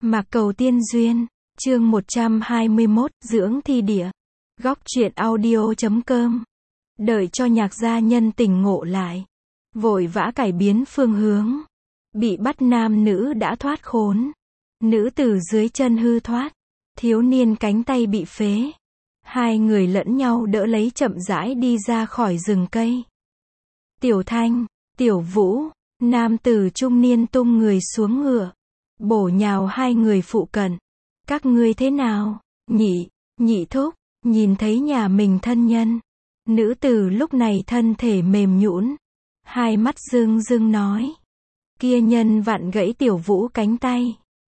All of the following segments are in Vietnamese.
Mạc Cầu Tiên Duyên, chương 121, Dưỡng Thi Địa. Góc truyện audio.com. Đợi cho nhạc gia nhân tỉnh ngộ lại, vội vã cải biến phương hướng. Bị bắt nam nữ đã thoát khốn. Nữ tử dưới chân hư thoát. Thiếu niên cánh tay bị phế. Hai người lẫn nhau đỡ lấy chậm rãi đi ra khỏi rừng cây. Tiểu Thanh, Tiểu Vũ, nam tử trung niên tung người xuống ngựa, bổ nhào hai người phụ cận. Các ngươi thế nào, nhị thúc, nhìn thấy nhà mình thân nhân. Nữ tử lúc này thân thể mềm nhũn, hai mắt rưng rưng nói. Kia nhân vặn gãy Tiểu Vũ cánh tay.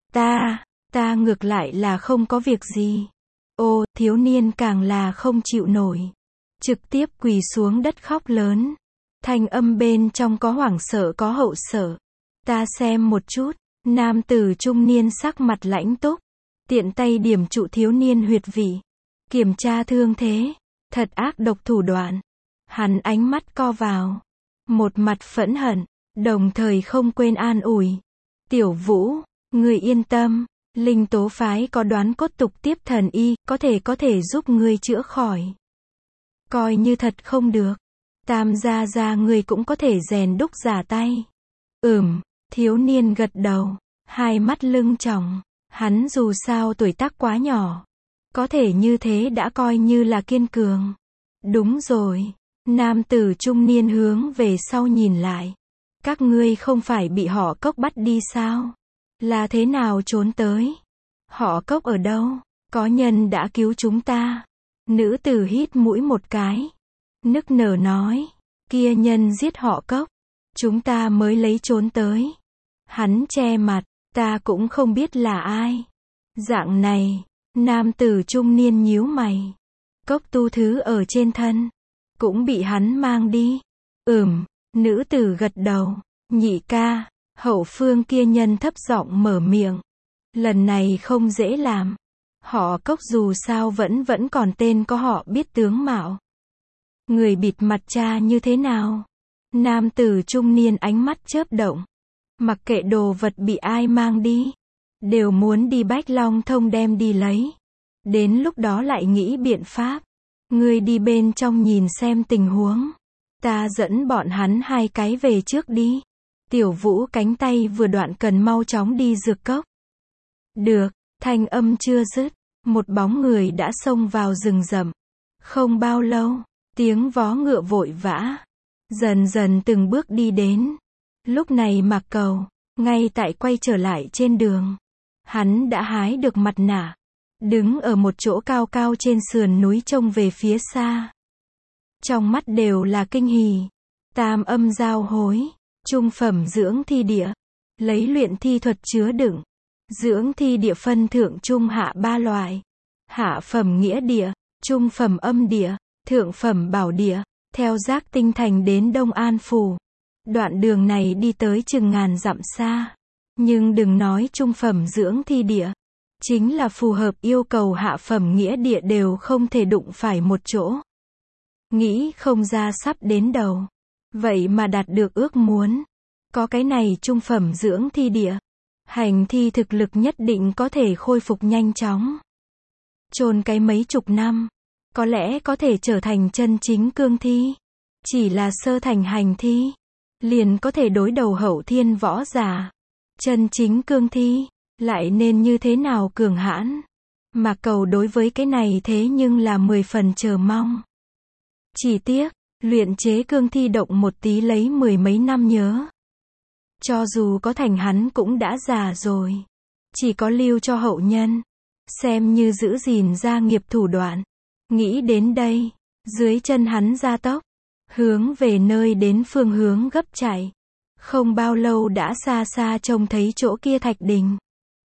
Ta ngược lại là không có việc gì. Ô, thiếu niên càng là không chịu nổi. Trực tiếp quỳ xuống đất khóc lớn. Thanh âm bên trong có hoảng sợ có hậu sợ. Ta xem một chút. Nam tử trung niên sắc mặt lãnh túc. Tiện tay điểm trụ thiếu niên huyệt vị. Kiểm tra thương thế. Thật ác độc thủ đoạn. Hắn ánh mắt co vào. Một mặt phẫn hận. Đồng thời không quên an ủi. Tiểu Vũ, ngươi yên tâm. Linh tố phái có đoán cốt tục tiếp thần y, có thể giúp ngươi chữa khỏi. Coi như thật không được. Tam gia ngươi cũng có thể rèn đúc giả tay. Thiếu niên gật đầu. Hai mắt lưng tròng. Hắn dù sao tuổi tác quá nhỏ. Có thể như thế đã coi như là kiên cường. Đúng rồi. Nam tử trung niên hướng về sau nhìn lại. Các ngươi không phải bị họ Cốc bắt đi sao? Là thế nào trốn tới? Họ Cốc ở đâu? Có nhân đã cứu chúng ta. Nữ tử hít mũi một cái. Nức nở nói. Kia nhân giết họ Cốc. Chúng ta mới lấy trốn tới. Hắn che mặt. Ta cũng không biết là ai. Dạng này. Nam tử trung niên nhíu mày. Cốc tu thứ ở trên thân. Cũng bị hắn mang đi. Nữ tử gật đầu. Nhị ca. Hậu phương kia nhân thấp giọng mở miệng. Lần này không dễ làm. Họ Cốc dù sao vẫn còn tên có họ biết tướng mạo. Người bịt mặt cha như thế nào? Nam tử trung niên ánh mắt chớp động. Mặc kệ đồ vật bị ai mang đi. Đều muốn đi Bách Long Thông đem đi lấy. Đến lúc đó lại nghĩ biện pháp. Ngươi đi bên trong nhìn xem tình huống. Ta dẫn bọn hắn hai cái về trước đi. Tiểu Vũ cánh tay vừa đoạn cần mau chóng đi dược cốc. Được, thanh âm chưa dứt. Một bóng người đã xông vào rừng rậm. Không bao lâu, tiếng vó ngựa vội vã. Dần dần từng bước đi đến. Lúc này Mạc Cầu, ngay tại quay trở lại trên đường. Hắn đã hái được mặt nạ. Đứng ở một chỗ cao cao trên sườn núi trông về phía xa. Trong mắt đều là kinh hỉ. Tam âm giao hối. Trung phẩm dưỡng thi địa. Lấy luyện thi thuật chứa đựng. Dưỡng thi địa phân thượng trung hạ ba loại. Hạ phẩm nghĩa địa, trung phẩm âm địa, thượng phẩm bảo địa. Theo Giác Tinh Thành đến Đông An Phủ. Đoạn đường này đi tới chừng ngàn dặm xa. Nhưng đừng nói trung phẩm dưỡng thi địa. Chính là phù hợp yêu cầu hạ phẩm nghĩa địa đều không thể đụng phải một chỗ. Nghĩ không ra sắp đến đầu. Vậy mà đạt được ước muốn. Có cái này trung phẩm dưỡng thi địa. Hành thi thực lực nhất định có thể khôi phục nhanh chóng. Chôn cái mấy chục năm. Có lẽ có thể trở thành chân chính cương thi. Chỉ là sơ thành hành thi. Liền có thể đối đầu hậu thiên võ giả. Chân chính cương thi. Lại nên như thế nào cường hãn. Mạc Cầu đối với cái này thế nhưng là 10 phần chờ mong. Chỉ tiếc. Luyện chế cương thi động một tí lấy 10 mấy năm nhớ. Cho dù có thành hắn cũng đã già rồi. Chỉ có lưu cho hậu nhân. Xem như giữ gìn gia nghiệp thủ đoạn. Nghĩ đến đây. Dưới chân hắn gia tốc. Hướng về nơi đến phương hướng gấp chạy. Không bao lâu đã xa xa trông thấy chỗ kia thạch đình.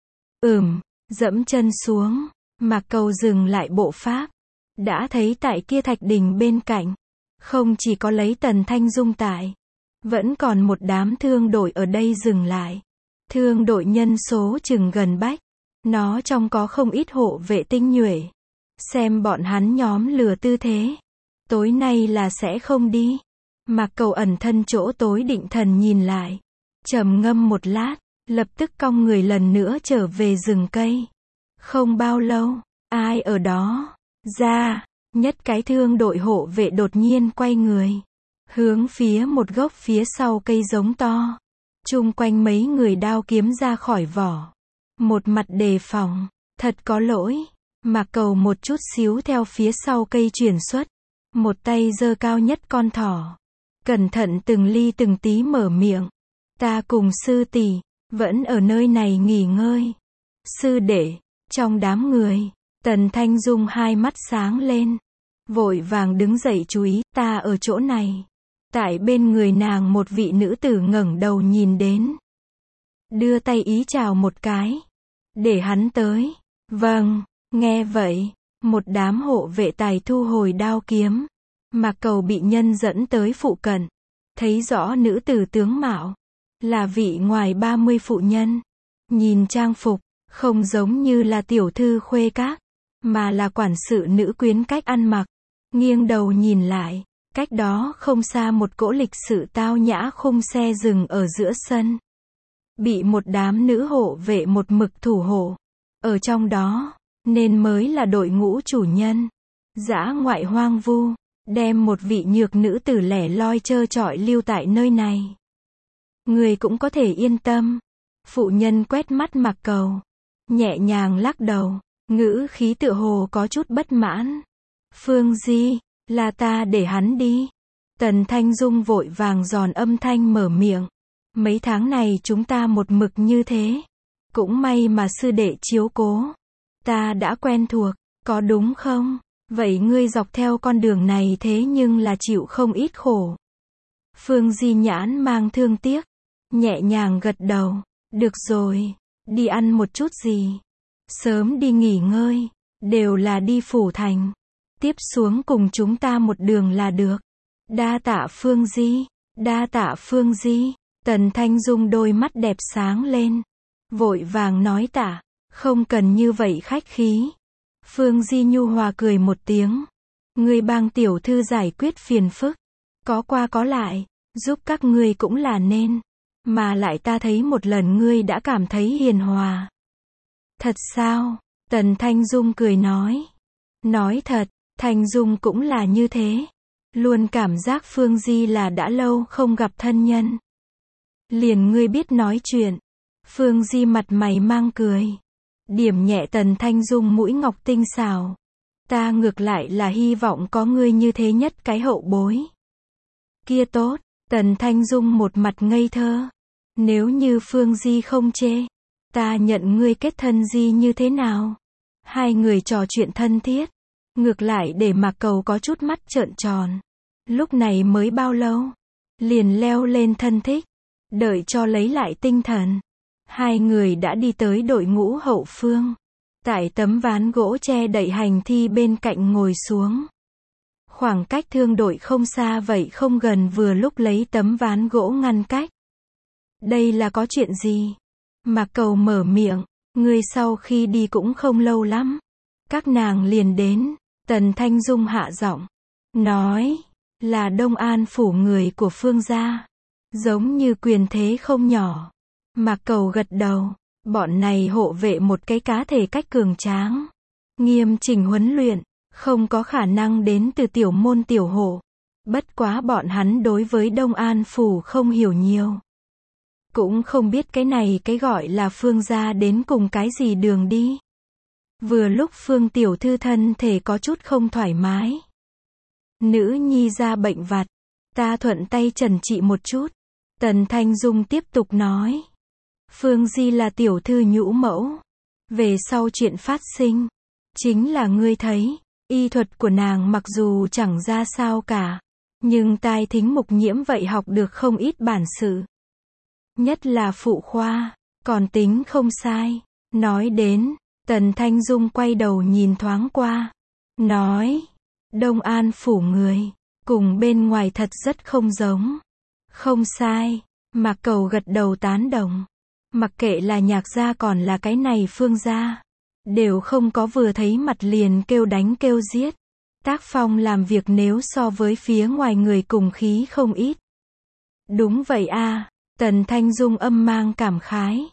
Dẫm chân xuống. Mạc Cầu dừng lại bộ pháp. Đã thấy tại kia thạch đình bên cạnh. Không chỉ có lấy Tần Thanh Dung tại. Vẫn còn một đám thương đội ở đây dừng lại. Thương đội nhân số chừng gần bách. Nó trong có không ít hộ vệ tinh nhuệ. Xem bọn hắn nhóm lừa tư thế. Tối nay là sẽ không đi. Mạc Cầu ẩn thân chỗ tối định thần nhìn lại. Trầm ngâm một lát. lập tức cong người lần nữa trở về rừng cây. Không bao lâu, ai ở đó? Ra, nhất cái thương đội hộ vệ đột nhiên quay người, hướng phía một gốc phía sau cây giống to. Chung quanh mấy người đao kiếm ra khỏi vỏ. Một mặt đề phòng, thật có lỗi. Mạc Cầu một chút xíu theo phía sau cây chuyển xuất. Một tay giơ cao nhất con thỏ. Cẩn thận từng ly từng tí mở miệng. Ta cùng sư tỷ vẫn ở nơi này nghỉ ngơi. Sư đệ, trong đám người, Tần Thanh Dung hai mắt sáng lên. Vội vàng đứng dậy chú ý, ta ở chỗ này. Tại bên người nàng một vị nữ tử ngẩng đầu nhìn đến. Đưa tay ý chào một cái. Để hắn tới. Vâng, nghe vậy. Một đám hộ vệ tài thu hồi đao kiếm. Mạc Cầu bị nhân dẫn tới phụ cận. Thấy rõ nữ tử tướng mạo. Là vị ngoài 30 phụ nhân. Nhìn trang phục, không giống như là tiểu thư khuê các. Mà là quản sự nữ quyến cách ăn mặc. Nghiêng đầu nhìn lại. Cách đó không xa một cỗ lịch sự tao nhã khung xe dừng ở giữa sân. Bị một đám nữ hộ vệ một mực thủ hộ. Ở trong đó, nên mới là đội ngũ chủ nhân. Dã ngoại hoang vu, đem một vị nhược nữ tử lẻ loi trơ trọi lưu tại nơi này. Người cũng có thể yên tâm. Phụ nhân quét mắt Mạc Cầu. Nhẹ nhàng lắc đầu, ngữ khí tựa hồ có chút bất mãn. Phương Di, là ta để hắn đi. Tần Thanh Dung vội vàng giòn âm thanh mở miệng. Mấy tháng này chúng ta một mực như thế. Cũng may mà sư đệ chiếu cố. Ta đã quen thuộc, có đúng không? Vậy ngươi dọc theo con đường này thế nhưng là chịu không ít khổ. Phương Di nhãn mang thương tiếc. Nhẹ nhàng gật đầu. Được rồi, đi ăn một chút gì. Sớm đi nghỉ ngơi. Đều là đi phủ thành. Tiếp xuống cùng chúng ta một đường là được. Đa tạ Phương Di. Đa tạ Phương Di. Tần Thanh Dung đôi mắt đẹp sáng lên. Vội vàng nói tạ. Không cần như vậy khách khí. Phương Di nhu hòa cười một tiếng. Ngươi bang tiểu thư giải quyết phiền phức. Có qua có lại. Giúp các ngươi cũng là nên. Mà lại ta thấy một lần ngươi đã cảm thấy hiền hòa. Thật sao? Tần Thanh Dung cười nói. Nói thật, Thanh Dung cũng là như thế. Luôn cảm giác Phương Di là đã lâu không gặp thân nhân. Liền ngươi biết nói chuyện. Phương Di mặt mày mang cười. Điểm nhẹ Tần Thanh Dung mũi ngọc tinh xảo. Ta ngược lại là hy vọng có ngươi như thế nhất cái hậu bối. Kia tốt, Tần Thanh Dung một mặt ngây thơ. Nếu như Phương Di không chê, ta nhận ngươi kết thân Di như thế nào? Hai người trò chuyện thân thiết. Ngược lại để Mạc Cầu có chút mắt trợn tròn. Lúc này mới bao lâu? Liền leo lên thân thích. Đợi cho lấy lại tinh thần. Hai người đã đi tới đội ngũ hậu phương. Tại tấm ván gỗ che đậy hành thi bên cạnh ngồi xuống. Khoảng cách thương đội không xa vậy không gần vừa lúc lấy tấm ván gỗ ngăn cách. Đây là có chuyện gì? Mạc Cầu mở miệng. Ngươi sau khi đi cũng không lâu lắm. Các nàng liền đến. Tần Thanh Dung hạ giọng. Nói. Là Đông An phủ người của Phương gia. Giống như quyền thế không nhỏ. Mạc Cầu gật đầu. Bọn này hộ vệ một cái cá thể cách cường tráng. Nghiêm chỉnh huấn luyện. Không có khả năng đến từ tiểu môn tiểu hộ. Bất quá bọn hắn đối với Đông An phủ không hiểu nhiều. Cũng không biết cái này cái gọi là Phương gia đến cùng cái gì đường đi. Vừa lúc Phương tiểu thư thân thể có chút không thoải mái. Nữ nhi ra bệnh vặt. Ta thuận tay trần trị một chút. Tần Thanh Dung tiếp tục nói. Phương Di là tiểu thư nhũ mẫu. Về sau chuyện phát sinh. Chính là ngươi thấy. Y thuật của nàng mặc dù chẳng ra sao cả. Nhưng tai thính mục nhiễm vậy học được không ít bản sự. Nhất là phụ khoa. Còn tính không sai. Nói đến. Tần Thanh Dung quay đầu nhìn thoáng qua. Nói. Đông An phủ người. Cùng bên ngoài thật rất không giống. Không sai. Mạc Cầu gật đầu tán đồng. Mặc kệ là Nhạc gia còn là cái này Phương gia. Đều không có vừa thấy mặt liền kêu đánh kêu giết. Tác phong làm việc nếu so với phía ngoài người cùng khí không ít. Đúng vậy a. Tần Thanh Dung âm mang cảm khái.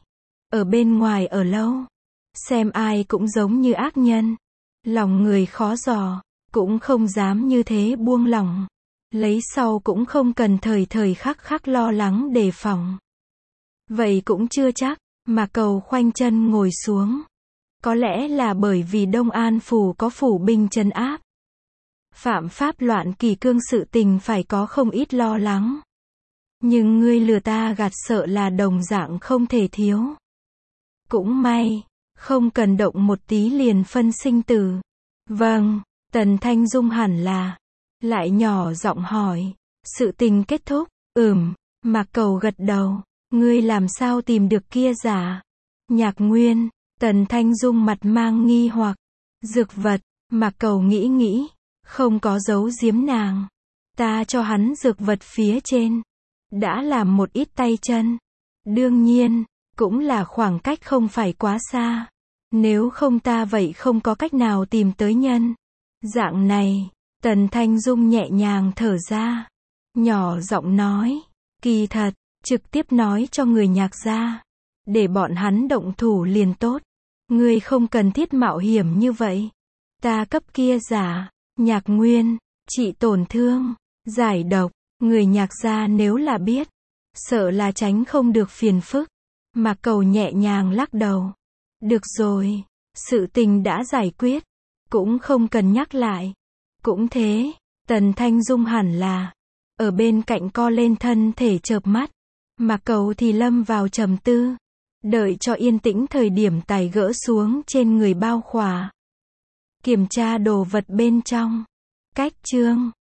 ở bên ngoài ở lâu, xem ai cũng giống như ác nhân. Lòng người khó dò, cũng không dám như thế buông lỏng. Lấy sau cũng không cần thời thời khắc khắc lo lắng đề phòng. Vậy cũng chưa chắc, mà Cầu khoanh chân ngồi xuống. Có lẽ là bởi vì Đông An phủ có phủ binh trấn áp. Phạm pháp loạn kỷ cương sự tình phải có không ít lo lắng. Nhưng ngươi lừa ta gạt sợ là đồng dạng không thể thiếu. Cũng may, không cần động một tí liền phân sinh tử. Vâng, Tần Thanh Dung hẳn là. Lại nhỏ giọng hỏi. Sự tình kết thúc, Mạc Cầu gật đầu. Ngươi làm sao tìm được kia giả? Nhạc Nguyên, Tần Thanh Dung mặt mang nghi hoặc. Dược vật, Mạc Cầu nghĩ, không có giấu giếm nàng. Ta cho hắn dược vật phía trên. Đã làm một ít tay chân. Đương nhiên, cũng là khoảng cách không phải quá xa. Nếu không ta vậy không có cách nào tìm tới nhân. Dạng này, Tần Thanh Dung nhẹ nhàng thở ra. Nhỏ giọng nói, kỳ thật, trực tiếp nói cho người Nhạc gia. Để bọn hắn động thủ liền tốt. Ngươi không cần thiết mạo hiểm như vậy. Ta cấp kia giả, Nhạc Nguyên, trị tổn thương, giải độc, người Nhạc gia nếu là biết, sợ là tránh không được phiền phức. Mạc Cầu nhẹ nhàng lắc đầu. Được rồi, sự tình đã giải quyết, cũng không cần nhắc lại. Cũng thế, Tần Thanh Dung hẳn là ở bên cạnh co lên thân thể chợp mắt. Mạc Cầu thì lâm vào trầm tư, đợi cho yên tĩnh thời điểm tài gỡ xuống trên người bao khỏa. Kiểm tra đồ vật bên trong. Cách chương